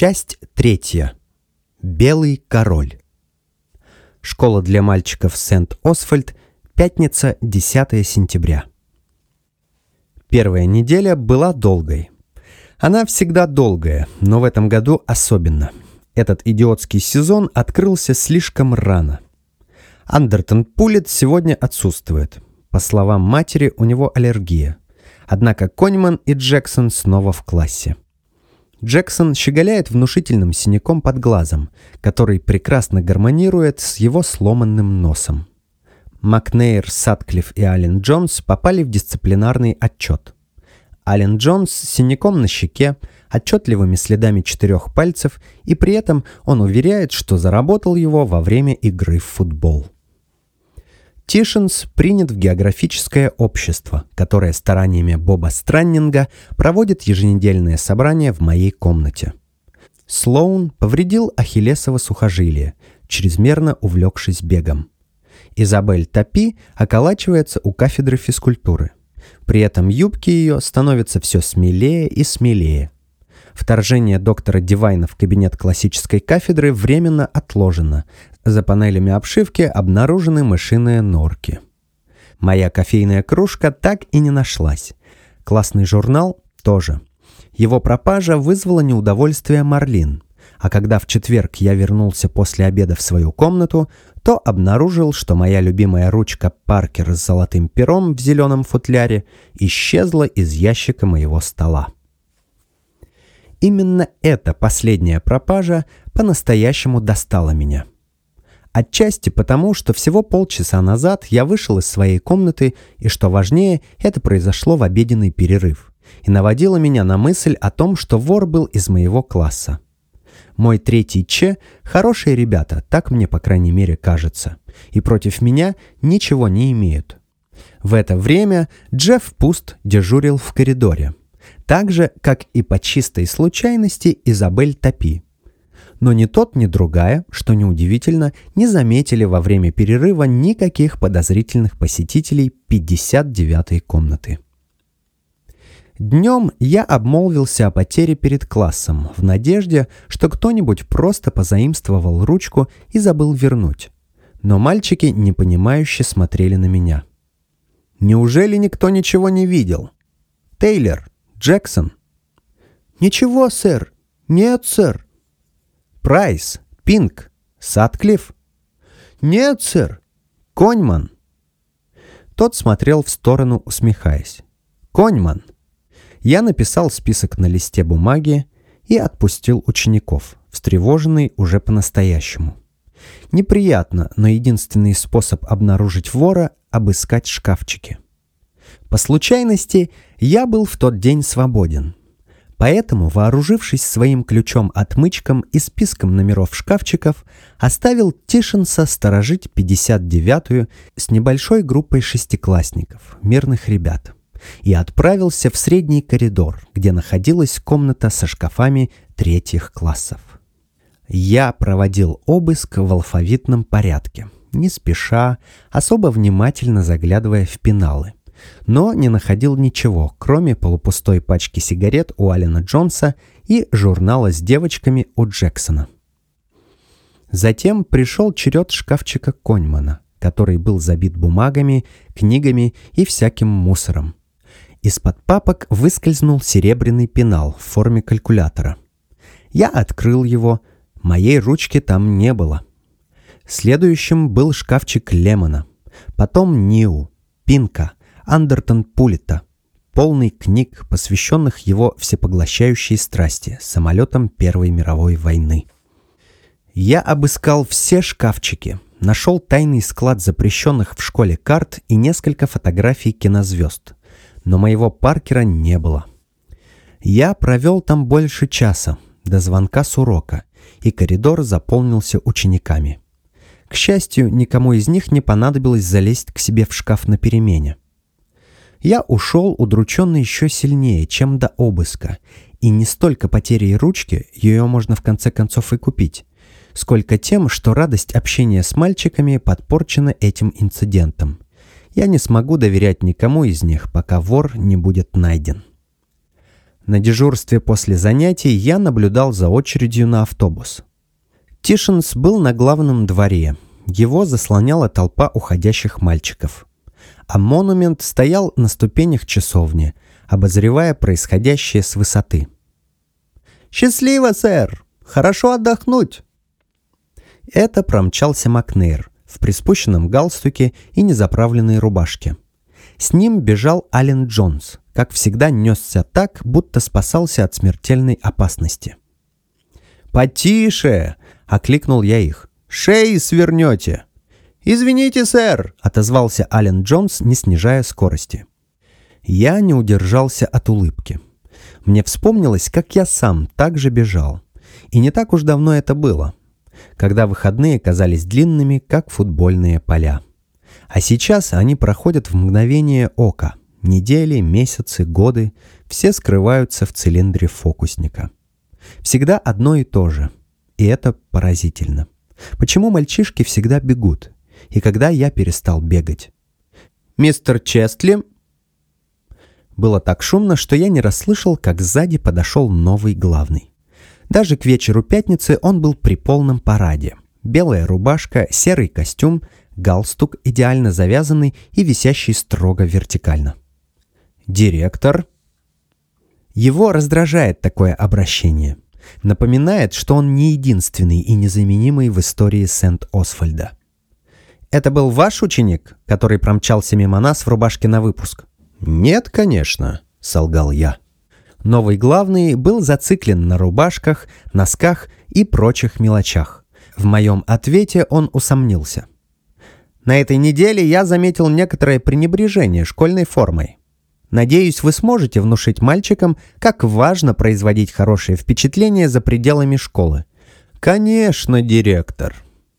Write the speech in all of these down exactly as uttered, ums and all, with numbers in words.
Часть третья. Белый король. Школа для мальчиков Сент-Освальд. Пятница, десятое сентября. Первая неделя была долгой. Она всегда долгая, но в этом году особенно. Этот идиотский сезон открылся слишком рано. Андертон Пулит сегодня отсутствует. По словам матери, у него аллергия. Однако Коньман и Джексон снова в классе. Джексон щеголяет внушительным синяком под глазом, который прекрасно гармонирует с его сломанным носом. Макнейр, Сатклифф и Аллен Джонс попали в дисциплинарный отчет. Аллен Джонс с синяком на щеке, отчетливыми следами четырех пальцев, и при этом он уверяет, что заработал его во время игры в футбол. Тишенс принят в географическое общество, которое стараниями Боба Страннинга проводит еженедельное собрание в моей комнате. Слоун повредил ахиллесово сухожилие, чрезмерно увлекшись бегом. Изабель Тапи околачивается у кафедры физкультуры. При этом юбки ее становятся все смелее и смелее. Вторжение доктора Дивайна в кабинет классической кафедры временно отложено. За панелями обшивки обнаружены мышиные норки. Моя кофейная кружка так и не нашлась. Классный журнал тоже. Его пропажа вызвала неудовольствие Марлин. А когда в четверг я вернулся после обеда в свою комнату, то обнаружил, что моя любимая ручка Паркер с золотым пером в зеленом футляре исчезла из ящика моего стола. Именно эта последняя пропажа по-настоящему достала меня. Отчасти потому, что всего полчаса назад я вышел из своей комнаты, и, что важнее, это произошло в обеденный перерыв, и наводило меня на мысль о том, что вор был из моего класса. Мой третий Ч – хорошие ребята, так мне, по крайней мере, кажется, и против меня ничего не имеют. В это время Джефф Пуст дежурил в коридоре. Так же, как и по чистой случайности Изабель Тапи. Но ни тот, ни другая, что неудивительно, не заметили во время перерыва никаких подозрительных посетителей пятьдесят девятой комнаты. Днем я обмолвился о потере перед классом, в надежде, что кто-нибудь просто позаимствовал ручку и забыл вернуть. Но мальчики непонимающе смотрели на меня. «Неужели никто ничего не видел? Тейлор? Джексон?» «Ничего, сэр. Нет, сэр». «Прайс? Пинк? Сатклифф?» «Нет, сэр». «Коньман?» Тот смотрел в сторону, усмехаясь. «Коньман». Я написал список на листе бумаги и отпустил учеников, встревоженный уже по-настоящему. Неприятно, но единственный способ обнаружить вора — обыскать шкафчики. По случайности, я был в тот день свободен. Поэтому, вооружившись своим ключом-отмычком и списком номеров шкафчиков, оставил Тишенса сторожить пятьдесят девятую с небольшой группой шестиклассников, мирных ребят, и отправился в средний коридор, где находилась комната со шкафами третьих классов. Я проводил обыск в алфавитном порядке, не спеша, особо внимательно заглядывая в пеналы. Но не находил ничего, кроме полупустой пачки сигарет у Аллена Джонса и журнала с девочками у Джексона. Затем пришел черед шкафчика Коньмана, который был забит бумагами, книгами и всяким мусором. Из-под папок выскользнул серебряный пенал в форме калькулятора. Я открыл его, моей ручки там не было. Следующим был шкафчик Лемона, потом Нью, Пинка, Андертон Пулита, полный книг, посвященных его всепоглощающей страсти, самолетам Первой мировой войны. Я обыскал все шкафчики, нашел тайный склад запрещенных в школе карт и несколько фотографий кинозвезд, но моего Паркера не было. Я провел там больше часа, до звонка с урока, и коридор заполнился учениками. К счастью, никому из них не понадобилось залезть к себе в шкаф на перемене. Я ушел удрученный еще сильнее, чем до обыска, и не столько потерей ручки, ее можно в конце концов и купить, сколько тем, что радость общения с мальчиками подпорчена этим инцидентом. Я не смогу доверять никому из них, пока вор не будет найден. На дежурстве после занятий я наблюдал за очередью на автобус. Тишинс был на главном дворе. Его заслоняла толпа уходящих мальчиков. А монумент стоял на ступенях часовни, обозревая происходящее с высоты. «Счастливо, сэр! Хорошо отдохнуть!» Это промчался Макнейр в приспущенном галстуке и незаправленной рубашке. С ним бежал Ален Джонс, как всегда несся так, будто спасался от смертельной опасности. «Потише!» — окликнул я их. «Шеи свернете!» «Извините, сэр!» — отозвался Ален Джонс, не снижая скорости. Я не удержался от улыбки. Мне вспомнилось, как я сам так же бежал. И не так уж давно это было, когда выходные казались длинными, как футбольные поля. А сейчас они проходят в мгновение ока. Недели, месяцы, годы — все скрываются в цилиндре фокусника. Всегда одно и то же. И это поразительно. Почему мальчишки всегда бегут? И когда я перестал бегать? «Мистер Честли!» Было так шумно, что я не расслышал, как сзади подошел новый главный. Даже к вечеру пятницы он был при полном параде. Белая рубашка, серый костюм, галстук идеально завязанный и висящий строго вертикально. «Директор!» Его раздражает такое обращение. Напоминает, что он не единственный и незаменимый в истории Сент-Освальда. «Это был ваш ученик, который промчался мимо нас в рубашке на выпуск?» «Нет, конечно», — солгал я. Новый главный был зациклен на рубашках, носках и прочих мелочах. В моем ответе он усомнился. «На этой неделе я заметил некоторое пренебрежение школьной формой. Надеюсь, вы сможете внушить мальчикам, как важно производить хорошее впечатление за пределами школы». «Конечно, директор».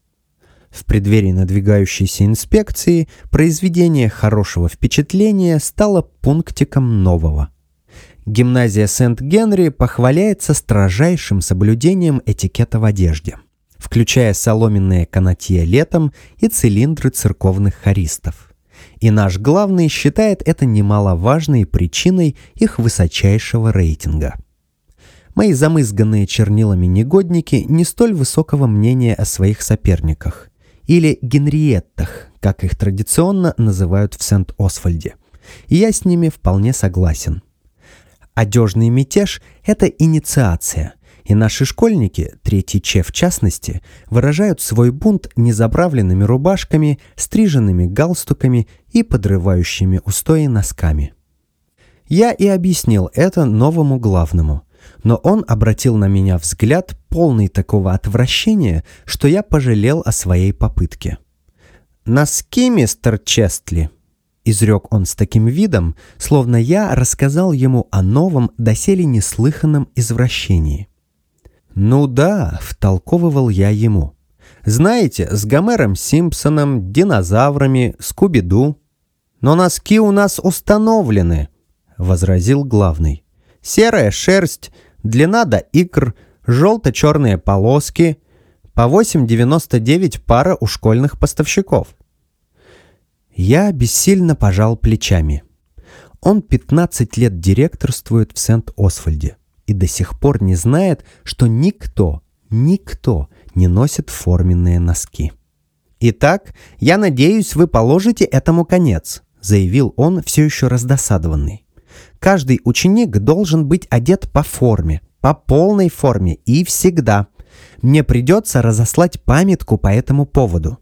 В преддверии надвигающейся инспекции произведение хорошего впечатления стало пунктиком нового. Гимназия Сент-Генри похваляется строжайшим соблюдением этикета в одежде, включая соломенные канатье летом и цилиндры церковных хористов. И наш главный считает это немаловажной причиной их высочайшего рейтинга. Мои замызганные чернилами негодники не столь высокого мнения о своих соперниках, или Генриеттах, как их традиционно называют в Сент-Освальде. И я с ними вполне согласен. Одежный мятеж – это инициация, и наши школьники, третий Че в частности, выражают свой бунт незаправленными рубашками, стриженными галстуками и подрывающими устои носками. Я и объяснил это новому главному, но он обратил на меня взгляд, полный такого отвращения, что я пожалел о своей попытке. «Носки, мистер Честли!» — изрек он с таким видом, словно я рассказал ему о новом, доселе неслыханном извращении. «Ну да», — втолковывал я ему. «Знаете, с Гомером Симпсоном, динозаврами, Скуби-Ду». «Но носки у нас установлены», — возразил главный. «Серая шерсть, длина до икр, желто-черные полоски, по восемь девяносто девять пара у школьных поставщиков». Я бессильно пожал плечами. Он пятнадцать лет директорствует в Сент-Освальде и до сих пор не знает, что никто, никто не носит форменные носки. «Итак, я надеюсь, вы положите этому конец», — заявил он, все еще раздосадованный. «Каждый ученик должен быть одет по форме, по полной форме и всегда. Мне придется разослать памятку по этому поводу».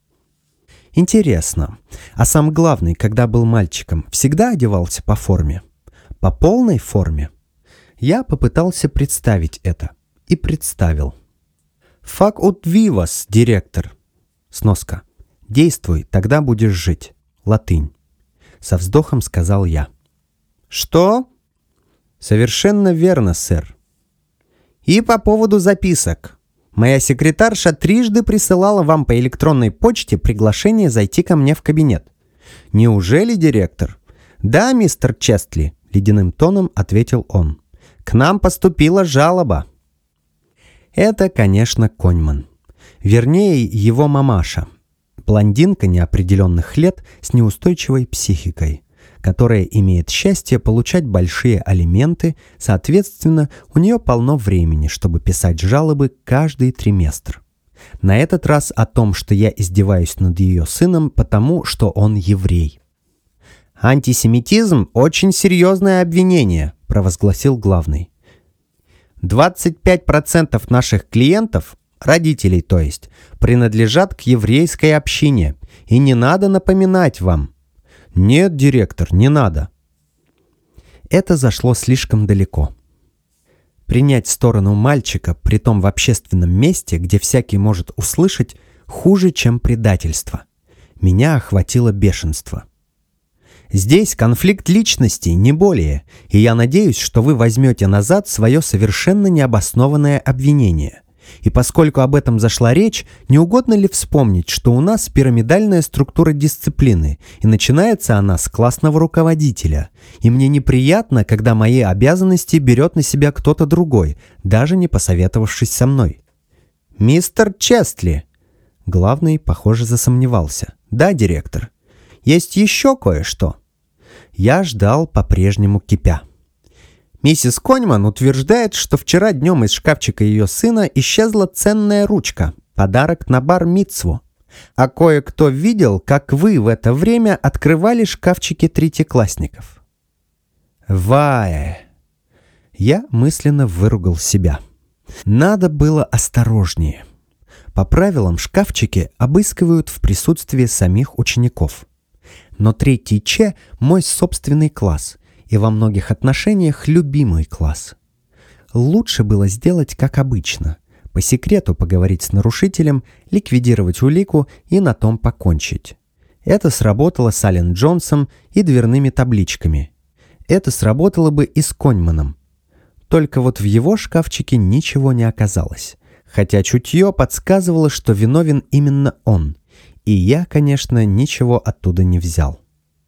Интересно, а сам главный, когда был мальчиком, всегда одевался по форме? По полной форме? Я попытался представить это. И представил. «Фак ут вивас, директор». Сноска. «Действуй, тогда будешь жить». Латынь. Со вздохом сказал я. «Что?» «Совершенно верно, сэр». «И по поводу записок. Моя секретарша трижды присылала вам по электронной почте приглашение зайти ко мне в кабинет». «Неужели, директор?» «Да, мистер Честли», — ледяным тоном ответил он. «К нам поступила жалоба». Это, конечно, Коньман. Вернее, его мамаша. Блондинка неопределенных лет с неустойчивой психикой, которая имеет счастье получать большие алименты, соответственно, у нее полно времени, чтобы писать жалобы каждый триместр. На этот раз о том, что я издеваюсь над ее сыном, потому что он еврей. «Антисемитизм – очень серьезное обвинение», – провозгласил главный. «двадцать пять процентов наших клиентов, родителей то есть, принадлежат к еврейской общине, и не надо напоминать вам». «Нет, директор, не надо». Это зашло слишком далеко. Принять сторону мальчика, притом в общественном месте, где всякий может услышать, хуже, чем предательство. Меня охватило бешенство. Здесь конфликт личностей, не более, и я надеюсь, что вы возьмете назад свое совершенно необоснованное обвинение. И поскольку об этом зашла речь, не угодно ли вспомнить, что у нас пирамидальная структура дисциплины, и начинается она с классного руководителя. И мне неприятно, когда мои обязанности берет на себя кто-то другой, даже не посоветовавшись со мной. «Мистер Честли!» Главный, похоже, засомневался. «Да, директор. Есть еще кое-что». Я ждал, по-прежнему кипя. Миссис Коньман утверждает, что вчера днем из шкафчика ее сына исчезла ценная ручка, подарок на бар-мицву. А кое-кто видел, как вы в это время открывали шкафчики третьеклассников. Вае! Я мысленно выругал себя. Надо было осторожнее. По правилам, шкафчики обыскивают в присутствии самих учеников. Но третий Ч – мой собственный класс, и во многих отношениях любимый класс. Лучше было сделать как обычно. По секрету поговорить с нарушителем, ликвидировать улику и на том покончить. Это сработало с Аллен Джонсом и дверными табличками. Это сработало бы и с Коньманом. Только вот в его шкафчике ничего не оказалось. Хотя чутье подсказывало, что виновен именно он. И я, конечно, ничего оттуда не взял.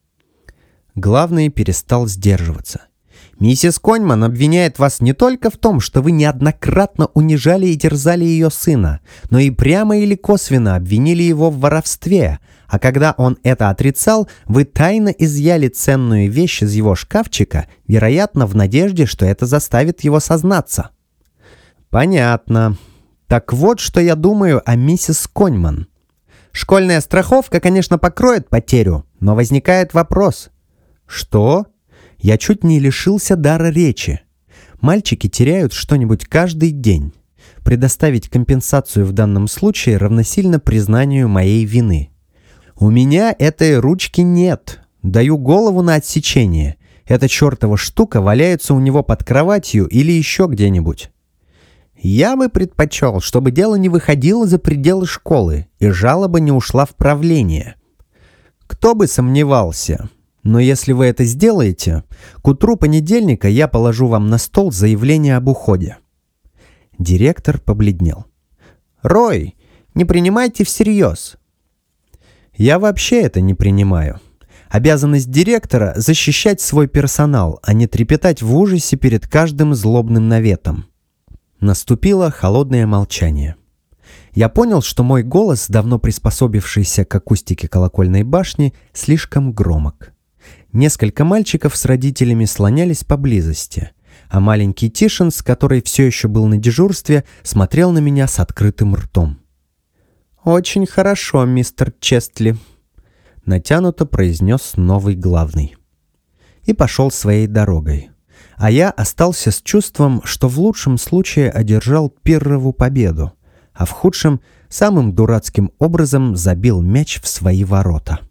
Главный перестал сдерживаться. «Миссис Коньман обвиняет вас не только в том, что вы неоднократно унижали и терзали ее сына, но и прямо или косвенно обвинили его в воровстве, а когда он это отрицал, вы тайно изъяли ценную вещь из его шкафчика, вероятно, в надежде, что это заставит его сознаться». «Понятно. Так вот, что я думаю о миссис Коньман. Школьная страховка, конечно, покроет потерю, но возникает вопрос». «Что?» Я чуть не лишился дара речи. Мальчики теряют что-нибудь каждый день. Предоставить компенсацию в данном случае равносильно признанию моей вины. У меня этой ручки нет. Даю голову на отсечение. Эта чертова штука валяется у него под кроватью или еще где-нибудь. Я бы предпочел, чтобы дело не выходило за пределы школы и жалоба не ушла в правление. Кто бы сомневался. Но если вы это сделаете, к утру понедельника я положу вам на стол заявление об уходе». Директор побледнел. «Рой, не принимайте всерьез». «Я вообще это не принимаю. Обязанность директора – защищать свой персонал, а не трепетать в ужасе перед каждым злобным наветом». Наступило холодное молчание. Я понял, что мой голос, давно приспособившийся к акустике колокольной башни, слишком громок. Несколько мальчиков с родителями слонялись поблизости, а маленький Тишинс, который все еще был на дежурстве, смотрел на меня с открытым ртом. «Очень хорошо, мистер Честли», — натянуто произнес новый главный. И пошел своей дорогой. А я остался с чувством, что в лучшем случае одержал пиррову победу, а в худшем самым дурацким образом забил мяч в свои ворота.